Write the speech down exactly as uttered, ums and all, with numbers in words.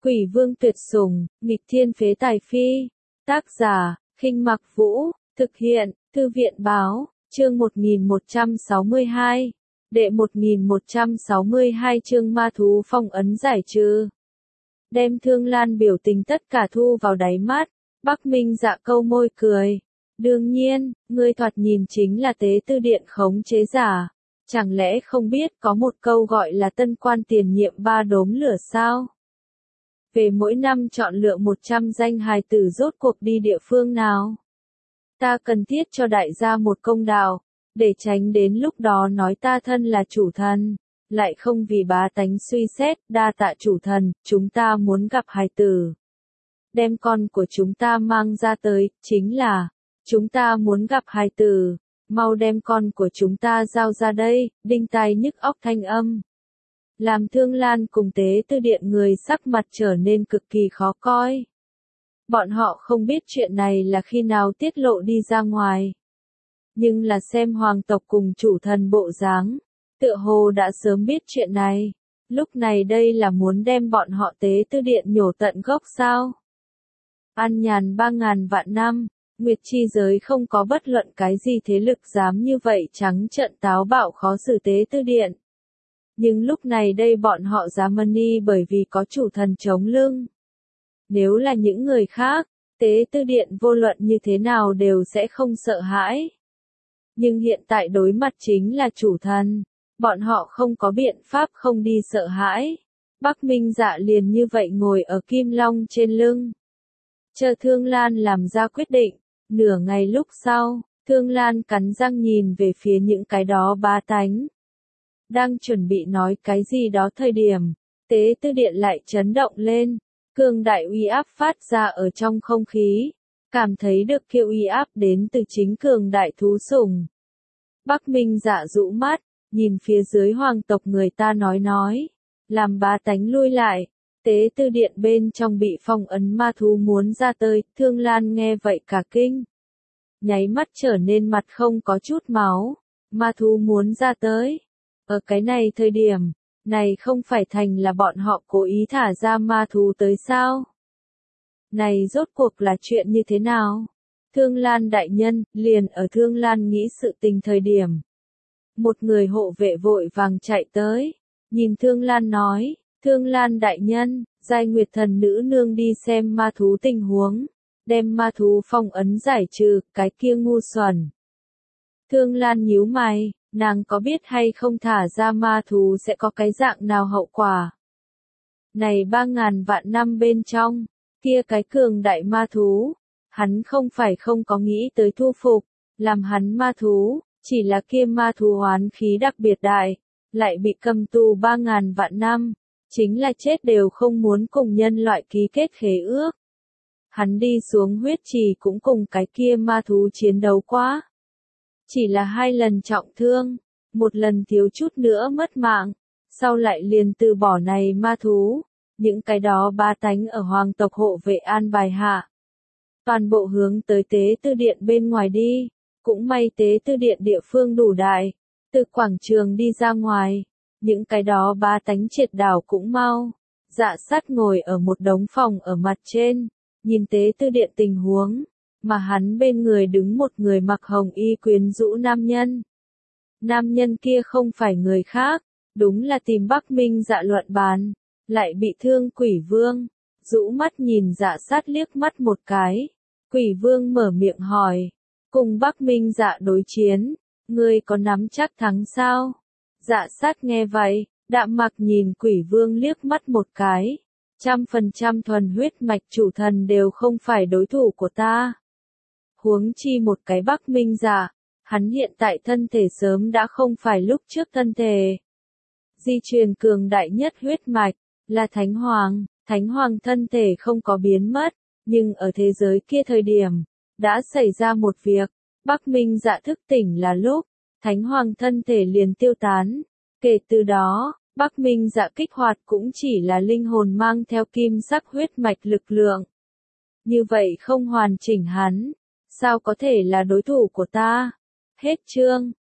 Quỷ vương tuyệt sủng, nghịch thiên phế tài phi. Tác giả, Khinh Mặc Vũ, thực hiện, Thư viện báo, chương một nghìn một trăm sáu mươi hai. Đệ một nghìn một trăm sáu mươi hai chương ma thú phong ấn giải trừ. Đem Thương Lan biểu tình tất cả thu vào đáy mắt, Bắc Minh Dạ câu môi cười. Đương nhiên, ngươi thoạt nhìn chính là tế tư điện khống chế giả. Chẳng lẽ không biết có một câu gọi là tân quan tiền nhiệm ba đốm lửa sao? Về mỗi năm chọn lựa một trăm danh hài tử rốt cuộc đi địa phương nào? Ta cần thiết cho đại gia một công đạo, để tránh đến lúc đó nói ta thân là chủ thần, lại không vì bá tánh suy xét, đa tạ chủ thần, chúng ta muốn gặp hài tử. Đem con của chúng ta mang ra tới, chính là, chúng ta muốn gặp hài tử, mau đem con của chúng ta giao ra đây, đinh tai nhức óc thanh âm. Làm Thương Lan cùng tế tư điện người sắc mặt trở nên cực kỳ khó coi. Bọn họ không biết chuyện này là khi nào tiết lộ đi ra ngoài. Nhưng là xem hoàng tộc cùng chủ thần bộ dáng, tựa hồ đã sớm biết chuyện này. Lúc này đây là muốn đem bọn họ tế tư điện nhổ tận gốc sao? An nhàn ba ngàn vạn năm, Nguyệt chi giới không có bất luận cái gì thế lực dám như vậy trắng trợn táo bạo khó xử tế tư điện. Nhưng lúc này đây bọn họ dám mani bởi vì có chủ thần chống lưng. Nếu là những người khác, tế tư điện vô luận như thế nào đều sẽ không sợ hãi. Nhưng hiện tại đối mặt chính là chủ thần, bọn họ không có biện pháp không đi sợ hãi. Bắc Minh Dạ liền như vậy ngồi ở Kim Long trên lưng. Chờ Thương Lan làm ra quyết định, nửa ngày lúc sau, Thương Lan cắn răng nhìn về phía những cái đó bá tánh. Đang chuẩn bị nói cái gì đó thời điểm, tế tư điện lại chấn động lên, cường đại uy áp phát ra ở trong không khí, cảm thấy được kia uy áp đến từ chính cường đại thú sủng. Bắc Minh Dạ rũ mắt, nhìn phía dưới hoàng tộc người ta nói nói, làm bá tánh lui lại, tế tư điện bên trong bị phong ấn ma thú muốn ra tới, Thương Lan nghe vậy cả kinh. Nháy mắt trở nên mặt không có chút máu, ma thú muốn ra tới. Ở cái này thời điểm, này không phải thành là bọn họ cố ý thả ra ma thú tới sao? Này rốt cuộc là chuyện như thế nào? Thương Lan đại nhân, liền ở Thương Lan nghĩ sự tình thời điểm. Một người hộ vệ vội vàng chạy tới, nhìn Thương Lan nói, Thương Lan đại nhân, giai nguyệt thần nữ nương đi xem ma thú tình huống, đem ma thú phong ấn giải trừ, cái kia ngu xuẩn. Thương Lan nhíu mày. Nàng có biết hay không thả ra ma thú sẽ có cái dạng nào hậu quả? Này ba ngàn vạn năm bên trong, kia cái cường đại ma thú, hắn không phải không có nghĩ tới thu phục, làm hắn ma thú, chỉ là kia ma thú oán khí đặc biệt đại, lại bị cầm tù ba ngàn vạn năm, chính là chết đều không muốn cùng nhân loại ký kết khế ước. Hắn đi xuống huyết trì cũng cùng cái kia ma thú chiến đấu quá. Chỉ là hai lần trọng thương, một lần thiếu chút nữa mất mạng, sau lại liền từ bỏ này ma thú, những cái đó ba tánh ở hoàng tộc hộ vệ an bài hạ. Toàn bộ hướng tới tế tư điện bên ngoài đi, cũng may tế tư điện địa phương đủ đại, từ quảng trường đi ra ngoài, những cái đó ba tánh triệt đảo cũng mau. Dạ sát ngồi ở một đống phòng ở mặt trên, nhìn tế tư điện tình huống. Mà hắn bên người đứng một người mặc hồng y quyến rũ nam nhân. Nam nhân kia không phải người khác, đúng là tìm Bắc Minh Dạ luận bàn, lại bị thương Quỷ Vương. Rũ mắt nhìn Dạ sát liếc mắt một cái, Quỷ Vương mở miệng hỏi, cùng Bắc Minh Dạ đối chiến, ngươi có nắm chắc thắng sao? Dạ sát nghe vậy, đạm mặc nhìn Quỷ Vương liếc mắt một cái, trăm phần trăm thuần huyết mạch chủ thần đều không phải đối thủ của ta. Huống chi một cái Bắc Minh Dạ, hắn hiện tại thân thể sớm đã không phải lúc trước thân thể. Di truyền cường đại nhất huyết mạch, là Thánh Hoàng, Thánh Hoàng thân thể không có biến mất, nhưng ở thế giới kia thời điểm, đã xảy ra một việc, Bắc Minh Dạ thức tỉnh là lúc, Thánh Hoàng thân thể liền tiêu tán. Kể từ đó, Bắc Minh Dạ kích hoạt cũng chỉ là linh hồn mang theo kim sắc huyết mạch lực lượng. Như vậy không hoàn chỉnh hắn. Sao có thể là đối thủ của ta? Hết chương.